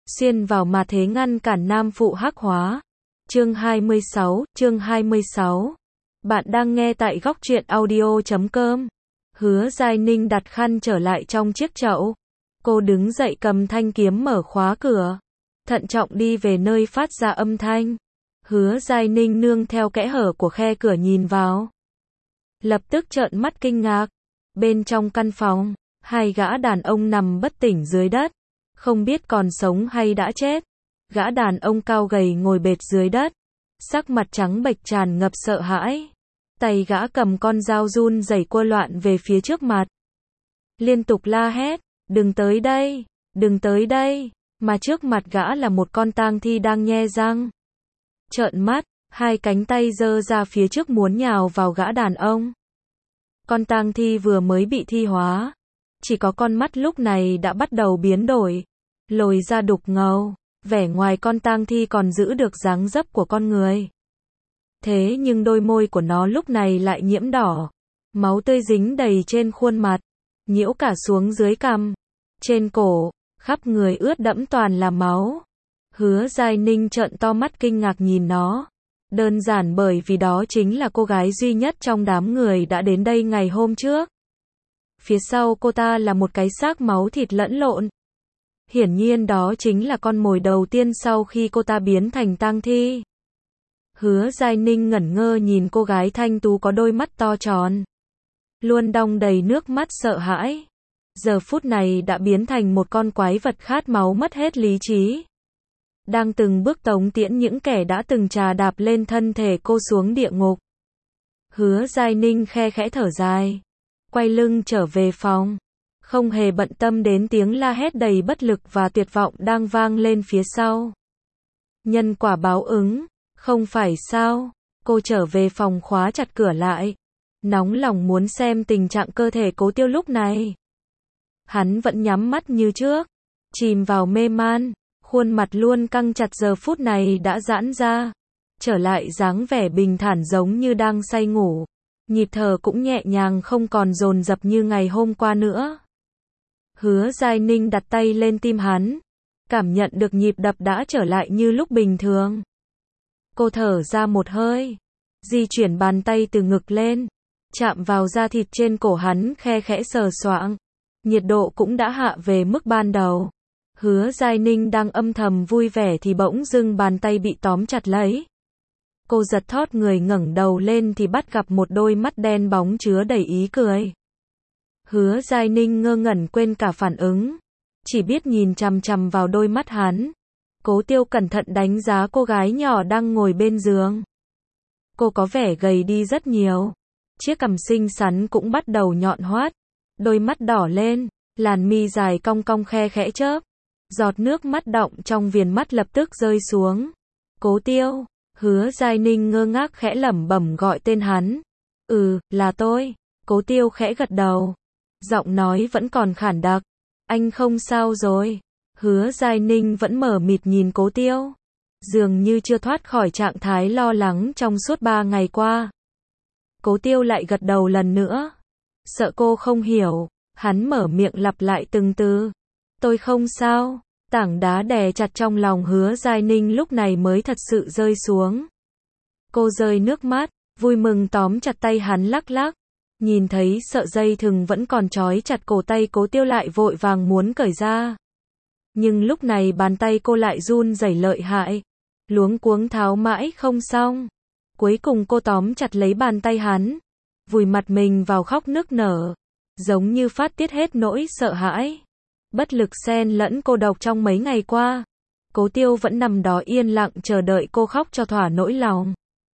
xuyên vào mà thế ngăn cản nam phụ hắc hóa. Chương 26. Bạn đang nghe tại góc truyện audio.com. Hứa Giai Ninh đặt khăn trở lại trong chiếc chậu. Cô đứng dậy cầm thanh kiếm mở khóa cửa. Thận trọng đi về nơi phát ra âm thanh. Hứa Giai Ninh nương theo kẽ hở của khe cửa nhìn vào. Lập tức trợn mắt kinh ngạc. Bên trong căn phòng, hai gã đàn ông nằm bất tỉnh dưới đất. Không biết còn sống hay đã chết. Gã đàn ông cao gầy ngồi bệt dưới đất. Sắc mặt trắng bệch tràn ngập sợ hãi. Tay gã cầm con dao run rẩy quơ loạn về phía trước mặt. Liên tục la hét, đừng tới đây, đừng tới đây. Mà trước mặt gã là một con tang thi đang nhe răng. Trợn mắt, hai cánh tay giơ ra phía trước muốn nhào vào gã đàn ông. Con tang thi vừa mới bị thi hóa. Chỉ có con mắt lúc này đã bắt đầu biến đổi. Lồi ra đục ngầu. Vẻ ngoài con tang thi còn giữ được dáng dấp của con người. Thế nhưng đôi môi của nó lúc này lại nhiễm đỏ. Máu tươi dính đầy trên khuôn mặt. Nhiễu cả xuống dưới cằm. Trên cổ, khắp người ướt đẫm toàn là máu. Hứa Giai Ninh trợn to mắt kinh ngạc nhìn nó. Đơn giản bởi vì đó chính là cô gái duy nhất trong đám người đã đến đây ngày hôm trước. Phía sau cô ta là một cái xác máu thịt lẫn lộn. Hiển nhiên đó chính là con mồi đầu tiên sau khi cô ta biến thành tang thi. Hứa Giai Ninh ngẩn ngơ nhìn cô gái thanh tú có đôi mắt to tròn. Luôn đong đầy nước mắt sợ hãi. Giờ phút này đã biến thành một con quái vật khát máu mất hết lý trí. Đang từng bước tống tiễn những kẻ đã từng trà đạp lên thân thể cô xuống địa ngục. Hứa Giai Ninh khe khẽ thở dài. Quay lưng trở về phòng. Không hề bận tâm đến tiếng la hét đầy bất lực và tuyệt vọng đang vang lên phía sau. Nhân quả báo ứng, không phải sao? Cô trở về phòng khóa chặt cửa lại. Nóng lòng muốn xem tình trạng cơ thể Cố Tiêu lúc này. Hắn vẫn nhắm mắt như trước, chìm vào mê man, khuôn mặt luôn căng chặt giờ phút này đã giãn ra, trở lại dáng vẻ bình thản giống như đang say ngủ. Nhịp thở cũng nhẹ nhàng không còn dồn dập như ngày hôm qua nữa. Hứa Giai Ninh đặt tay lên tim hắn, cảm nhận được nhịp đập đã trở lại như lúc bình thường. Cô thở ra một hơi, di chuyển bàn tay từ ngực lên, chạm vào da thịt trên cổ hắn khe khẽ sờ soạng. Nhiệt độ cũng đã hạ về mức ban đầu. Hứa Giai Ninh đang âm thầm vui vẻ thì bỗng dưng bàn tay bị tóm chặt lấy. Cô giật thót người ngẩng đầu lên thì bắt gặp một đôi mắt đen bóng chứa đầy ý cười. Hứa Giai Ninh ngơ ngẩn quên cả phản ứng, chỉ biết nhìn chằm chằm vào đôi mắt hắn. Cố Tiêu cẩn thận đánh giá cô gái nhỏ đang ngồi bên giường. Cô có vẻ gầy đi rất nhiều. Chiếc cằm xinh xắn cũng bắt đầu nhọn hoắt. Đôi mắt đỏ lên, làn mi dài cong cong khe khẽ chớp. Giọt nước mắt đọng trong viền mắt lập tức rơi xuống. Cố Tiêu. Hứa Giai Ninh ngơ ngác khẽ lẩm bẩm gọi tên hắn. Là tôi. Cố Tiêu khẽ gật đầu. Giọng nói vẫn còn khản đặc. Anh không sao rồi. Hứa Giai Ninh vẫn mờ mịt nhìn Cố Tiêu. Dường như chưa thoát khỏi trạng thái lo lắng trong suốt 3 ngày qua. Cố Tiêu lại gật đầu lần nữa. Sợ cô không hiểu, hắn mở miệng lặp lại từng từ. Tôi không sao. Tảng đá đè chặt trong lòng Hứa Giai Ninh lúc này mới thật sự rơi xuống. Cô rơi nước mắt, vui mừng tóm chặt tay hắn lắc lắc. Nhìn thấy sợi dây thừng vẫn còn trói chặt cổ tay Cố Tiêu lại vội vàng muốn cởi ra. Nhưng lúc này bàn tay cô lại run rẩy lợi hại. Luống cuống tháo mãi không xong. Cuối cùng cô tóm chặt lấy bàn tay hắn. Vùi mặt mình vào khóc nức nở. Giống như phát tiết hết nỗi sợ hãi. Bất lực xen lẫn cô độc trong mấy ngày qua. Cố Tiêu vẫn nằm đó yên lặng chờ đợi cô khóc cho thỏa nỗi lòng.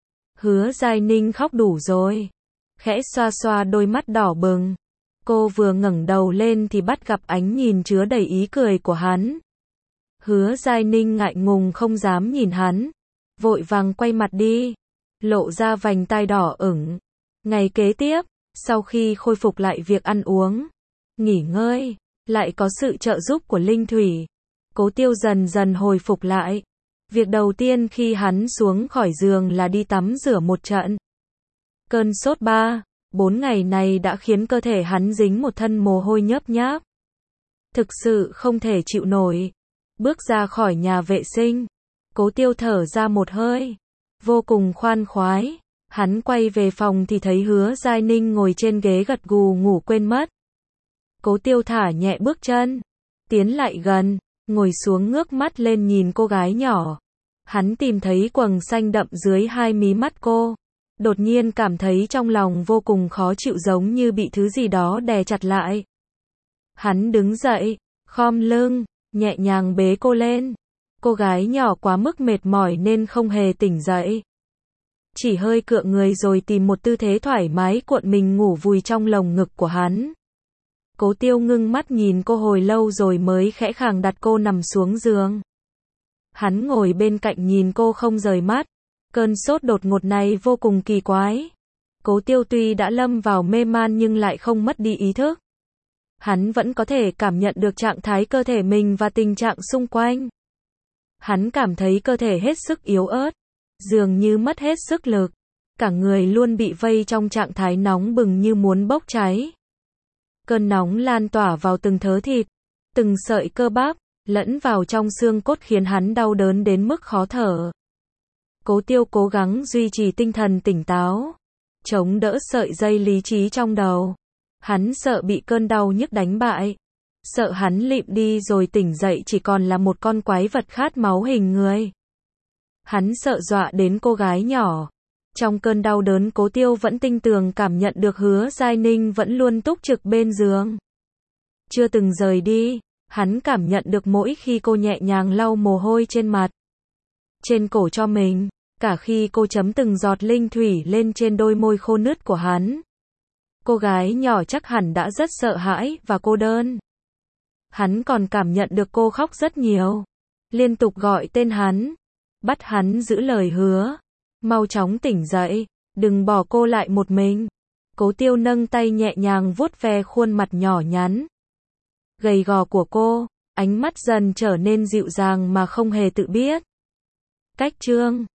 Hứa Giai Ninh khóc đủ rồi. Khẽ xoa xoa đôi mắt đỏ bừng. Cô vừa ngẩng đầu lên thì bắt gặp ánh nhìn chứa đầy ý cười của hắn. Hứa Giai Ninh ngại ngùng không dám nhìn hắn. Vội vàng quay mặt đi. Lộ ra vành tai đỏ ửng. Ngày kế tiếp, sau khi khôi phục lại việc ăn uống, nghỉ ngơi, lại có sự trợ giúp của Linh Thủy. Cố Tiêu dần dần hồi phục lại. Việc đầu tiên khi hắn xuống khỏi giường là đi tắm rửa một trận. Cơn sốt 3-4 ngày này đã khiến cơ thể hắn dính một thân mồ hôi nhớp nháp. Thực sự không thể chịu nổi. Bước ra khỏi nhà vệ sinh, Cố Tiêu thở ra một hơi, vô cùng khoan khoái. Hắn quay về phòng thì thấy Hứa Giai Ninh ngồi trên ghế gật gù ngủ quên mất. Cố Tiêu thả nhẹ bước chân, tiến lại gần, ngồi xuống ngước mắt lên nhìn cô gái nhỏ. Hắn tìm thấy quầng xanh đậm dưới hai mí mắt cô. Đột nhiên cảm thấy trong lòng vô cùng khó chịu, giống như bị thứ gì đó đè chặt lại. Hắn đứng dậy, khom lưng, nhẹ nhàng bế cô lên. Cô gái nhỏ quá mức mệt mỏi nên không hề tỉnh dậy. Chỉ hơi cựa người rồi tìm một tư thế thoải mái cuộn mình ngủ vùi trong lồng ngực của hắn. Cố Tiêu ngưng mắt nhìn cô hồi lâu rồi mới khẽ khàng đặt cô nằm xuống giường. Hắn ngồi bên cạnh nhìn cô không rời mắt. Cơn sốt đột ngột này vô cùng kỳ quái. Cố Tiêu tuy đã lâm vào mê man nhưng lại không mất đi ý thức. Hắn vẫn có thể cảm nhận được trạng thái cơ thể mình và tình trạng xung quanh. Hắn cảm thấy cơ thể hết sức yếu ớt, dường như mất hết sức lực. Cả người luôn bị vây trong trạng thái nóng bừng như muốn bốc cháy. Cơn nóng lan tỏa vào từng thớ thịt, từng sợi cơ bắp, lẫn vào trong xương cốt khiến hắn đau đớn đến mức khó thở. Cố Tiêu cố gắng duy trì tinh thần tỉnh táo, chống đỡ sợi dây lý trí trong đầu. Hắn sợ bị cơn đau nhức đánh bại, sợ hắn lịm đi rồi tỉnh dậy chỉ còn là một con quái vật khát máu hình người. Hắn sợ dọa đến cô gái nhỏ. Trong cơn đau đớn Cố Tiêu vẫn tinh tường cảm nhận được Hứa Giai Ninh vẫn luôn túc trực bên giường. Chưa từng rời đi, hắn cảm nhận được mỗi khi cô nhẹ nhàng lau mồ hôi trên mặt, trên cổ cho mình, cả khi cô chấm từng giọt linh thủy lên trên đôi môi khô nứt của hắn. Cô gái nhỏ chắc hẳn đã rất sợ hãi và cô đơn. Hắn còn cảm nhận được cô khóc rất nhiều, liên tục gọi tên hắn, bắt hắn giữ lời hứa. Mau chóng tỉnh dậy, đừng bỏ cô lại một mình. Cố Tiêu nâng tay nhẹ nhàng vuốt ve khuôn mặt nhỏ nhắn, gầy gò của cô, ánh mắt dần trở nên dịu dàng mà không hề tự biết. Cách chương